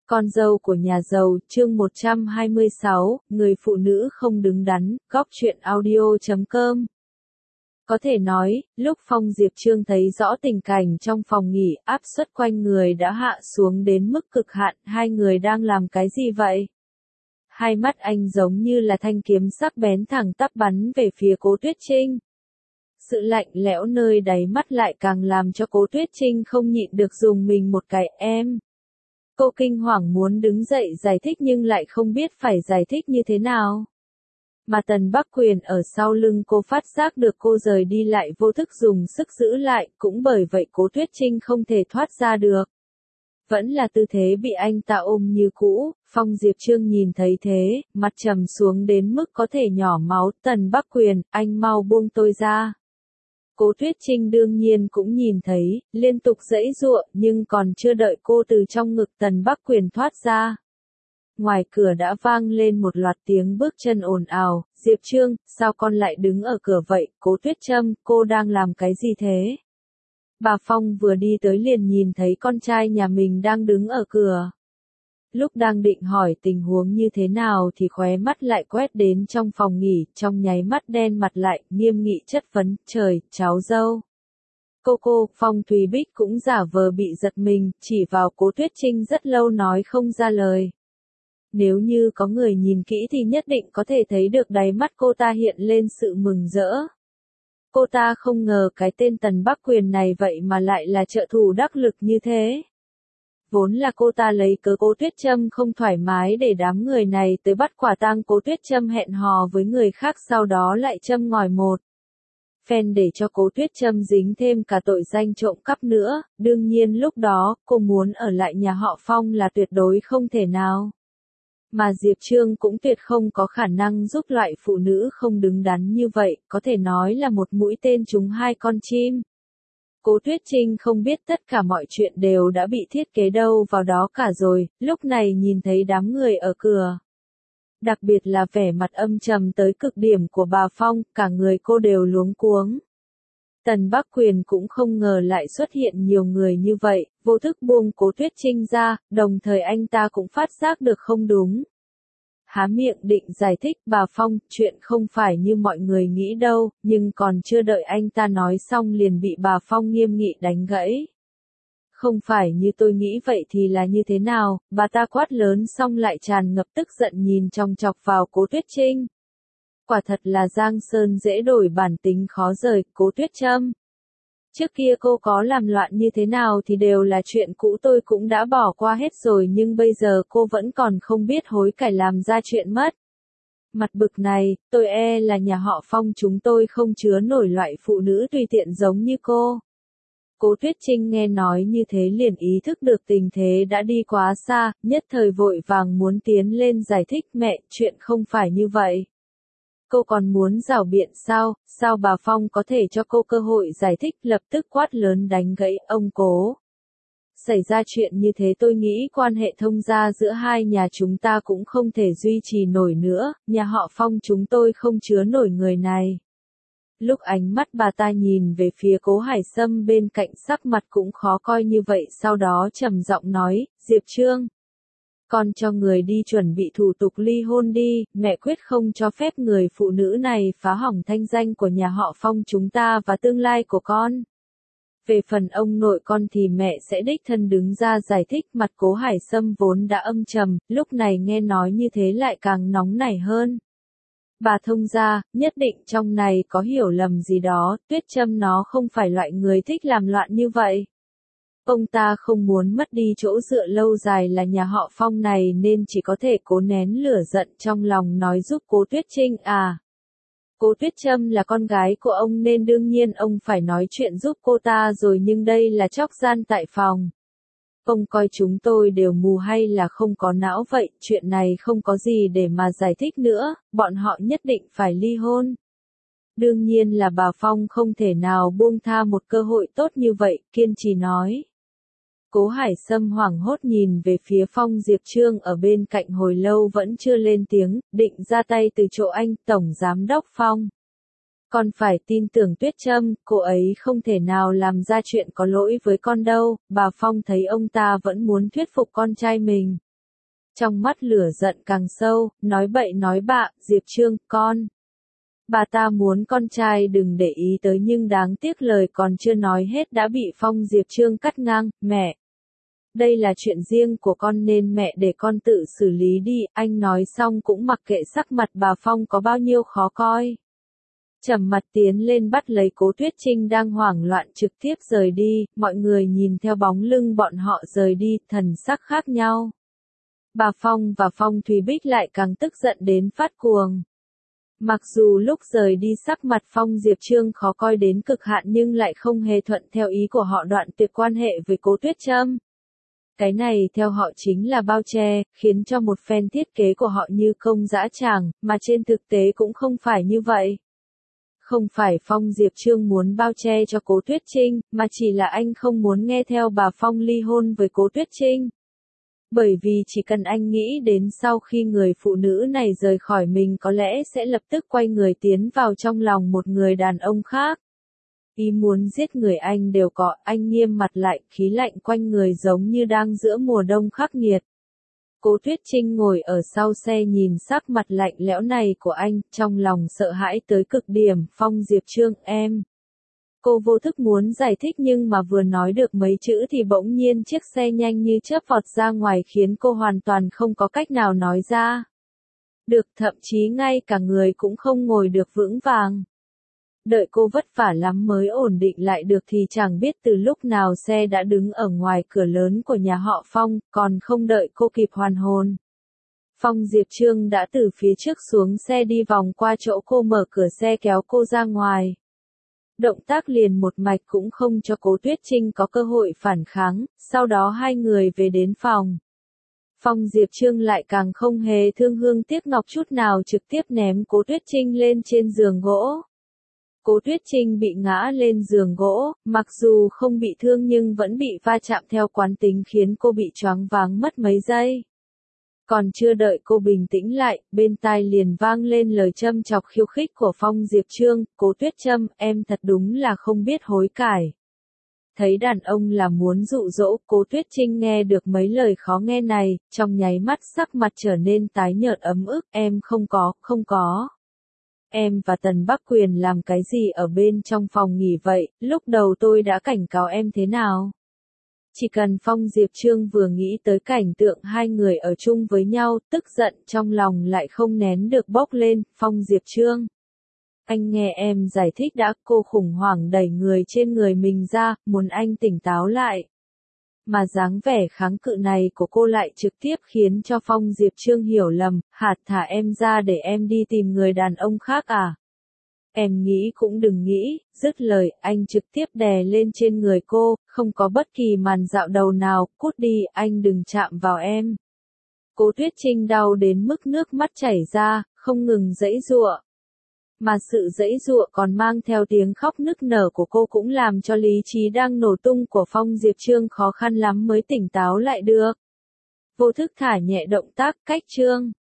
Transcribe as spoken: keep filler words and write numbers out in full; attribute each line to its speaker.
Speaker 1: Con dâu của nhà giàu, chương một trăm hai mươi sáu, người phụ nữ không đứng đắn, góc truyện audio chấm com. Có thể nói, lúc Phong Diệp Trương thấy rõ tình cảnh trong phòng nghỉ, áp suất quanh người đã hạ xuống đến mức cực hạn, hai người đang làm cái gì vậy? Hai mắt anh giống như là thanh kiếm sắc bén thẳng tắp bắn về phía Cố Tuyết Trinh. Sự lạnh lẽo nơi đáy mắt lại càng làm cho Cố Tuyết Trinh không nhịn được dùng mình một cái em. Cô kinh hoàng muốn đứng dậy giải thích nhưng lại không biết phải giải thích như thế nào. Mà Tần Bắc Quyền ở sau lưng cô phát giác được cô rời đi lại vô thức dùng sức giữ lại, cũng bởi vậy Cố Tuyết Trinh không thể thoát ra được. Vẫn là tư thế bị anh ta ôm như cũ, Phong Diệp Trương nhìn thấy thế, mặt trầm xuống đến mức có thể nhỏ máu. Tần Bắc Quyền, anh mau buông tôi ra. Cố Tuyết Trinh đương nhiên cũng nhìn thấy, liên tục giãy giụa, nhưng còn chưa đợi cô từ trong ngực Tần Bắc Quyền thoát ra. Ngoài cửa đã vang lên một loạt tiếng bước chân ồn ào. Diệp Trương, sao con lại đứng ở cửa vậy? Cố Tuyết Trâm, cô đang làm cái gì thế? Bà Phong vừa đi tới liền nhìn thấy con trai nhà mình đang đứng ở cửa. Lúc đang định hỏi tình huống như thế nào thì khóe mắt lại quét đến trong phòng nghỉ, trong nháy mắt đen mặt lại, nghiêm nghị chất vấn, trời, cháu dâu. Cô cô, Phong Thúy Bích cũng giả vờ bị giật mình, chỉ vào Cố Tuyết Trinh rất lâu nói không ra lời. Nếu như có người nhìn kỹ thì nhất định có thể thấy được đáy mắt cô ta hiện lên sự mừng rỡ. Cô ta không ngờ cái tên Tần Bắc Quyền này vậy mà lại là trợ thủ đắc lực như thế. Vốn là cô ta lấy cớ Cố Tuyết Trâm không thoải mái để đám người này tới bắt quả tang Cố Tuyết Trâm hẹn hò với người khác, sau đó lại châm ngòi một phen để cho Cố Tuyết Trâm dính thêm cả tội danh trộm cắp nữa. Đương nhiên lúc đó, cô muốn ở lại nhà họ Phong là tuyệt đối không thể nào. Mà Diệp Trương cũng tuyệt không có khả năng giúp loại phụ nữ không đứng đắn như vậy, có thể nói là một mũi tên trúng hai con chim. Cố Tuyết Trinh không biết tất cả mọi chuyện đều đã bị thiết kế đâu vào đó cả rồi, lúc này nhìn thấy đám người ở cửa. Đặc biệt là vẻ mặt âm trầm tới cực điểm của bà Phong, cả người cô đều luống cuống. Tần Bắc Quyền cũng không ngờ lại xuất hiện nhiều người như vậy, vô thức buông Cố Tuyết Trinh ra, đồng thời anh ta cũng phát giác được không đúng. Há miệng định giải thích, bà Phong, chuyện không phải như mọi người nghĩ đâu, nhưng còn chưa đợi anh ta nói xong liền bị bà Phong nghiêm nghị đánh gãy. Không phải như tôi nghĩ vậy thì là như thế nào? Bà ta quát lớn xong lại tràn ngập tức giận nhìn chòng chọc vào Cố Tuyết Trinh. Quả thật là Giang Sơn dễ đổi bản tính khó rời, Cố Tuyết Trâm. Trước kia cô có làm loạn như thế nào thì đều là chuyện cũ, tôi cũng đã bỏ qua hết rồi, nhưng bây giờ cô vẫn còn không biết hối cải làm ra chuyện mất. Mặt bực này, tôi e là nhà họ Phong chúng tôi không chứa nổi loại phụ nữ tùy tiện giống như cô. Cố Tuyết Trinh nghe nói như thế liền ý thức được tình thế đã đi quá xa, nhất thời vội vàng muốn tiến lên giải thích, mẹ, chuyện không phải như vậy. Cô còn muốn rảo biện sao, sao bà Phong có thể cho cô cơ hội giải thích, lập tức quát lớn đánh gãy, ông Cố. Xảy ra chuyện như thế tôi nghĩ quan hệ thông gia giữa hai nhà chúng ta cũng không thể duy trì nổi nữa, nhà họ Phong chúng tôi không chứa nổi người này. Lúc ánh mắt bà ta nhìn về phía Cố Hải Sâm bên cạnh sắc mặt cũng khó coi như vậy, sau đó trầm giọng nói, Diệp Trương. Con cho người đi chuẩn bị thủ tục ly hôn đi, mẹ quyết không cho phép người phụ nữ này phá hỏng thanh danh của nhà họ Phong chúng ta và tương lai của con. Về phần ông nội con thì mẹ sẽ đích thân đứng ra giải thích. Mặt Cố Hải Sâm vốn đã âm trầm, lúc này nghe nói như thế lại càng nóng nảy hơn. Bà thông gia, nhất định trong này có hiểu lầm gì đó, Tuyết Trâm nó không phải loại người thích làm loạn như vậy. Ông ta không muốn mất đi chỗ dựa lâu dài là nhà họ Phong này nên chỉ có thể cố nén lửa giận trong lòng nói giúp Cố Tuyết Trinh à. Cố Tuyết Trâm là con gái của ông nên đương nhiên ông phải nói chuyện giúp cô ta rồi, nhưng đây là chóc gian tại phòng. Ông coi chúng tôi đều mù hay là không có não vậy, chuyện này không có gì để mà giải thích nữa, bọn họ nhất định phải ly hôn. Đương nhiên là bà Phong không thể nào buông tha một cơ hội tốt như vậy, kiên trì nói. Cố Hải Sâm hoảng hốt nhìn về phía Phong Diệp Trương ở bên cạnh hồi lâu vẫn chưa lên tiếng, định ra tay từ chỗ anh, Tổng Giám đốc Phong. Con phải tin tưởng Tuyết Trâm, cô ấy không thể nào làm ra chuyện có lỗi với con đâu. Bà Phong thấy ông ta vẫn muốn thuyết phục con trai mình. Trong mắt lửa giận càng sâu, nói bậy nói bạ, Diệp Trương, con. Bà ta muốn con trai đừng để ý tới nhưng đáng tiếc lời còn chưa nói hết đã bị Phong Diệp Trương cắt ngang, mẹ. Đây là chuyện riêng của con nên mẹ để con tự xử lý đi, anh nói xong cũng mặc kệ sắc mặt bà Phong có bao nhiêu khó coi. Trầm mặt tiến lên bắt lấy Cố Tuyết Trinh đang hoảng loạn trực tiếp rời đi, mọi người nhìn theo bóng lưng bọn họ rời đi, thần sắc khác nhau. Bà Phong và Phong Thùy Bích lại càng tức giận đến phát cuồng. Mặc dù lúc rời đi sắc mặt Phong Diệp Trương khó coi đến cực hạn nhưng lại không hề thuận theo ý của họ đoạn tuyệt quan hệ với Cố Tuyết Trâm. Cái này theo họ chính là bao che, khiến cho một phen thiết kế của họ như công dã tràng, mà trên thực tế cũng không phải như vậy. Không phải Phong Diệp Trương muốn bao che cho Cố Tuyết Trinh, mà chỉ là anh không muốn nghe theo bà Phong ly hôn với Cố Tuyết Trinh. Bởi vì chỉ cần anh nghĩ đến sau khi người phụ nữ này rời khỏi mình có lẽ sẽ lập tức quay người tiến vào trong lòng một người đàn ông khác. Ý muốn giết người anh đều có, anh nghiêm mặt lại, khí lạnh quanh người giống như đang giữa mùa đông khắc nghiệt. Cố Tuyết Trinh ngồi ở sau xe nhìn sắc mặt lạnh lẽo này của anh, trong lòng sợ hãi tới cực điểm, Phong Diệp Trương, em. Cô vô thức muốn giải thích nhưng mà vừa nói được mấy chữ thì bỗng nhiên chiếc xe nhanh như chớp vọt ra ngoài khiến cô hoàn toàn không có cách nào nói ra. Được, thậm chí ngay cả người cũng không ngồi được vững vàng. Đợi cô vất vả lắm mới ổn định lại được thì chẳng biết từ lúc nào xe đã đứng ở ngoài cửa lớn của nhà họ Phong, còn không đợi cô kịp hoàn hồn. Phong Diệp Trương đã từ phía trước xuống xe đi vòng qua chỗ cô mở cửa xe kéo cô ra ngoài. Động tác liền một mạch cũng không cho Cố Tuyết Trinh có cơ hội phản kháng, sau đó hai người về đến phòng. Phong Diệp Trương lại càng không hề thương hương tiếc ngọc chút nào trực tiếp ném Cố Tuyết Trinh lên trên giường gỗ. Cố Tuyết Trinh bị ngã lên giường gỗ, mặc dù không bị thương nhưng vẫn bị va chạm theo quán tính khiến cô bị choáng váng mất mấy giây. Còn chưa đợi cô bình tĩnh lại, bên tai liền vang lên lời châm chọc khiêu khích của Phong Diệp Trương, Cố Tuyết Trâm, em thật đúng là không biết hối cải. Thấy đàn ông là muốn dụ dỗ, Cố Tuyết Trinh nghe được mấy lời khó nghe này, trong nháy mắt sắc mặt trở nên tái nhợt ấm ức, em không có, không có. Em và Tần Bắc Quyền làm cái gì ở bên trong phòng nghỉ vậy, lúc đầu tôi đã cảnh cáo em thế nào? Chỉ cần Phong Diệp Trương vừa nghĩ tới cảnh tượng hai người ở chung với nhau, tức giận trong lòng lại không nén được bốc lên, Phong Diệp Trương. Anh nghe em giải thích đã, cô khủng hoảng đẩy người trên người mình ra, muốn anh tỉnh táo lại. Mà dáng vẻ kháng cự này của cô lại trực tiếp khiến cho Phong Diệp Trương hiểu lầm, hạt thả em ra để em đi tìm người đàn ông khác à? Em nghĩ cũng đừng nghĩ, dứt lời, anh trực tiếp đè lên trên người cô, không có bất kỳ màn dạo đầu nào, cút đi, anh đừng chạm vào em. Cố Tuyết Trinh đau đến mức nước mắt chảy ra, không ngừng giãy giụa. Mà sự giãy giụa còn mang theo tiếng khóc nức nở của cô cũng làm cho lý trí đang nổ tung của Phong Diệp Trương khó khăn lắm mới tỉnh táo lại được. Vô thức thả nhẹ động tác, cách Trương.